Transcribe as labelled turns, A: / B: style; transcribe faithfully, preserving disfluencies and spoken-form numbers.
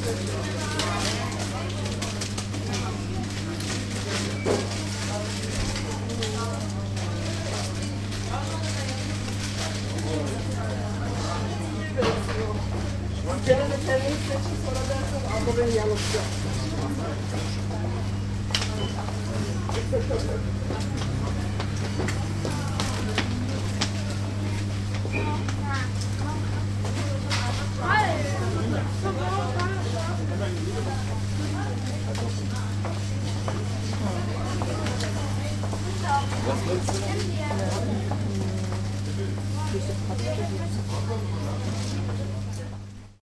A: Gene de kendini seçin sonra dersin abla ben yanılacağım.
B: Was willst du?